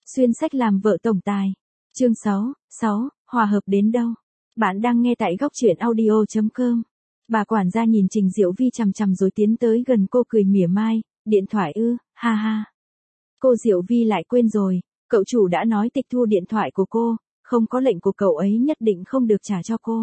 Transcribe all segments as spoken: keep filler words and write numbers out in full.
Xuyên sách làm vợ tổng tài. Chương sáu, sáu, hòa hợp đến đâu? Bạn đang nghe tại góc truyện audio chấm com. Bà quản gia nhìn Trình Diệu Vi chằm chằm rồi tiến tới gần cô cười mỉa mai, điện thoại ư, ha ha. Cô Diệu Vi lại quên rồi, cậu chủ đã nói tịch thu điện thoại của cô, không có lệnh của cậu ấy nhất định không được trả cho cô.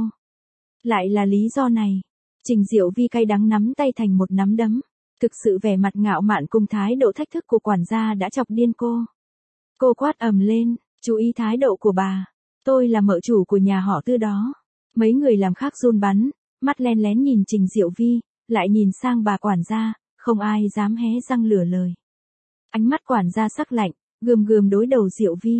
Lại là lý do này. Trình Diệu Vi cay đắng nắm tay thành một nắm đấm. Thực sự vẻ mặt ngạo mạn cùng thái độ thách thức của quản gia đã chọc điên cô. Cô quát ầm lên, chú ý thái độ của bà. Tôi là mợ chủ của nhà họ Tư đó. Mấy người làm khác run bắn, mắt len lén nhìn Trình Diệu Vi, lại nhìn sang bà quản gia, không ai dám hé răng lửa lời. Ánh mắt quản gia sắc lạnh, gườm gườm đối đầu Diệu Vi.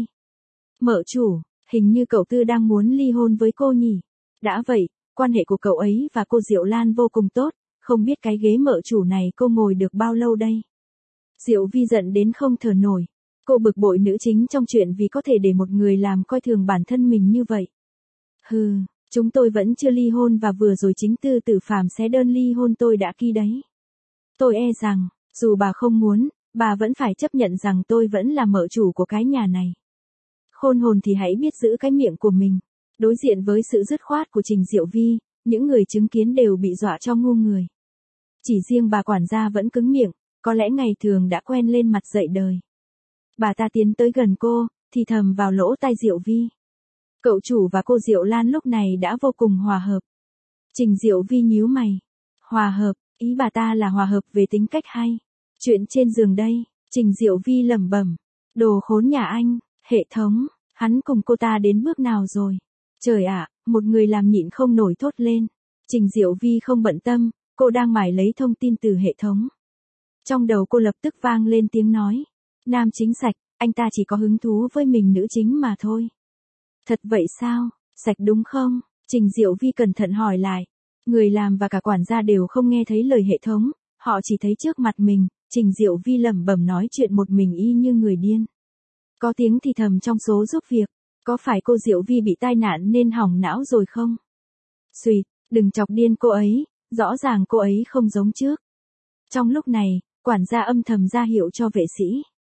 Mợ chủ, hình như cậu Tư đang muốn ly hôn với cô nhỉ? Đã vậy, quan hệ của cậu ấy và cô Diệu Lan vô cùng tốt, không biết cái ghế mợ chủ này cô ngồi được bao lâu đây? Diệu Vi giận đến không thở nổi. Cô bực bội nữ chính trong chuyện vì có thể để một người làm coi thường bản thân mình như vậy. Hừ, chúng tôi vẫn chưa ly hôn và vừa rồi chính Tư Tử Phàm xé đơn ly hôn tôi đã ký đấy. Tôi e rằng, dù bà không muốn, bà vẫn phải chấp nhận rằng tôi vẫn là mợ chủ của cái nhà này. Khôn hồn thì hãy biết giữ cái miệng của mình. Đối diện với sự dứt khoát của Trình Diệu Vi, những người chứng kiến đều bị dọa cho ngu người. Chỉ riêng bà quản gia vẫn cứng miệng, có lẽ ngày thường đã quen lên mặt dậy đời. Bà ta tiến tới gần cô, thì thầm vào lỗ tai Diệu Vi. Cậu chủ và cô Diệu Lan lúc này đã vô cùng hòa hợp. Trình Diệu Vi nhíu mày. Hòa hợp, ý bà ta là hòa hợp về tính cách hay. Chuyện trên giường đây, Trình Diệu Vi lẩm bẩm. Đồ khốn nhà anh, hệ thống, hắn cùng cô ta đến bước nào rồi? Trời ạ, một người làm nhịn không nổi thốt lên. Trình Diệu Vi không bận tâm, cô đang mải lấy thông tin từ hệ thống. Trong đầu cô lập tức vang lên tiếng nói. Nam chính Sạch, anh ta chỉ có hứng thú với mình nữ chính mà thôi. Thật vậy sao, Sạch đúng không? Trình Diệu Vi cẩn thận hỏi lại. Người làm và cả quản gia đều không nghe thấy lời hệ thống, họ chỉ thấy trước mặt mình, Trình Diệu Vi lẩm bẩm nói chuyện một mình y như người điên. Có tiếng thì thầm trong số giúp việc, có phải cô Diệu Vi bị tai nạn nên hỏng não rồi không? Xùi, đừng chọc điên cô ấy, rõ ràng cô ấy không giống trước. Trong lúc này, quản gia âm thầm ra hiệu cho vệ sĩ.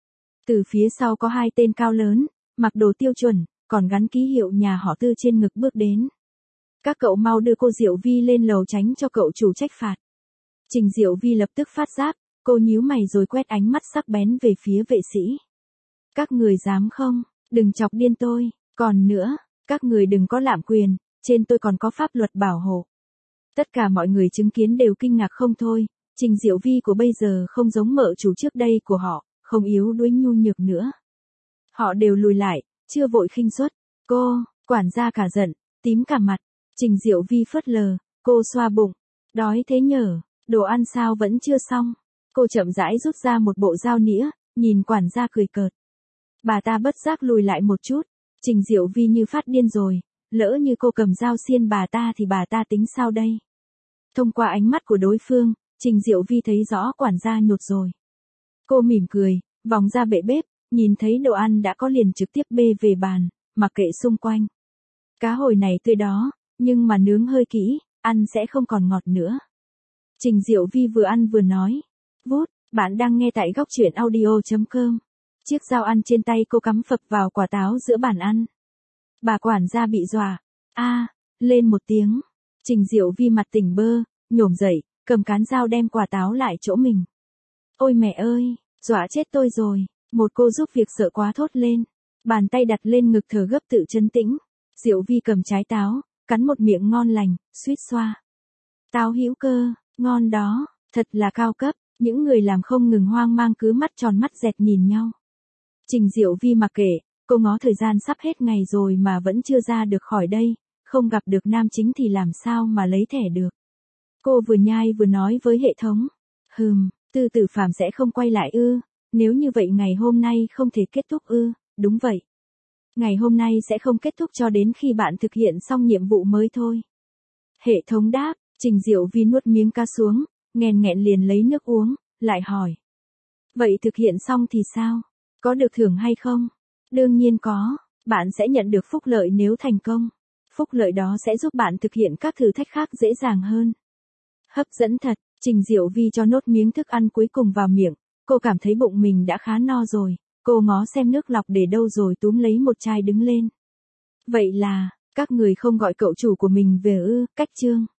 Từ phía sau có hai tên cao lớn, mặc đồ tiêu chuẩn, còn gắn ký hiệu nhà họ Tư trên ngực bước đến. Các cậu mau đưa cô Diệu Vi lên lầu tránh cho cậu chủ trách phạt. Trình Diệu Vi lập tức phát giáp, cô nhíu mày rồi quét ánh mắt sắc bén về phía vệ sĩ. Các người dám không, đừng chọc điên tôi, còn nữa, các người đừng có lạm quyền, trên tôi còn có pháp luật bảo hộ. Tất cả mọi người chứng kiến đều kinh ngạc không thôi, Trình Diệu Vi của bây giờ không giống mợ chủ trước đây của họ, không yếu đuối nhu nhược nữa. Họ đều lùi lại, chưa vội khinh suất. Cô, quản gia cả giận, tím cả mặt. Trình Diệu Vi phớt lờ, cô xoa bụng. Đói thế nhở, đồ ăn sao vẫn chưa xong. Cô chậm rãi rút ra một bộ dao nĩa, nhìn quản gia cười cợt. Bà ta bất giác lùi lại một chút. Trình Diệu Vi như phát điên rồi, lỡ như cô cầm dao xiên bà ta thì bà ta tính sao đây? Thông qua ánh mắt của đối phương, Trình Diệu Vi thấy rõ quản gia nhột rồi. Cô mỉm cười, vòng ra bệ bếp, nhìn thấy đồ ăn đã có liền trực tiếp bê về bàn, mặc kệ xung quanh. Cá hồi này tươi đó, nhưng mà nướng hơi kỹ, ăn sẽ không còn ngọt nữa. Trình Diệu Vi vừa ăn vừa nói. Vút, bạn đang nghe tại góc truyện audio chấm com. Chiếc dao ăn trên tay cô cắm phập vào quả táo giữa bàn ăn. Bà quản gia bị dọa. A, lên một tiếng. Trình Diệu Vi mặt tỉnh bơ, nhổm dậy, cầm cán dao đem quả táo lại chỗ mình. Ôi mẹ ơi, dọa chết tôi rồi. Một cô giúp việc sợ quá thốt lên. Bàn tay đặt lên ngực thở gấp tự trấn tĩnh. Diệu Vi cầm trái táo, cắn một miệng ngon lành, suýt xoa. Táo hữu cơ, ngon đó, thật là cao cấp. Những người làm không ngừng hoang mang cứ mắt tròn mắt dẹt nhìn nhau. Trình Diệu Vi mặc kệ, cô ngó thời gian sắp hết ngày rồi mà vẫn chưa ra được khỏi đây, không gặp được nam chính thì làm sao mà lấy thẻ được. Cô vừa nhai vừa nói với hệ thống. Hừm, Tư Tử Phàm sẽ không quay lại ư, nếu như vậy ngày hôm nay không thể kết thúc ư, đúng vậy. Ngày hôm nay sẽ không kết thúc cho đến khi bạn thực hiện xong nhiệm vụ mới thôi. Hệ thống đáp, Trình Diệu Vi nuốt miếng cá xuống, nghẹn nghẹn liền lấy nước uống, lại hỏi. Vậy thực hiện xong thì sao? Có được thưởng hay không? Đương nhiên có, bạn sẽ nhận được phúc lợi nếu thành công. Phúc lợi đó sẽ giúp bạn thực hiện các thử thách khác dễ dàng hơn. Hấp dẫn thật, Trình Diệu Vi cho nốt miếng thức ăn cuối cùng vào miệng, cô cảm thấy bụng mình đã khá no rồi, Cô ngó xem nước lọc để đâu rồi túm lấy một chai đứng lên. Vậy là, các người không gọi cậu chủ của mình về ư, Cách Trương.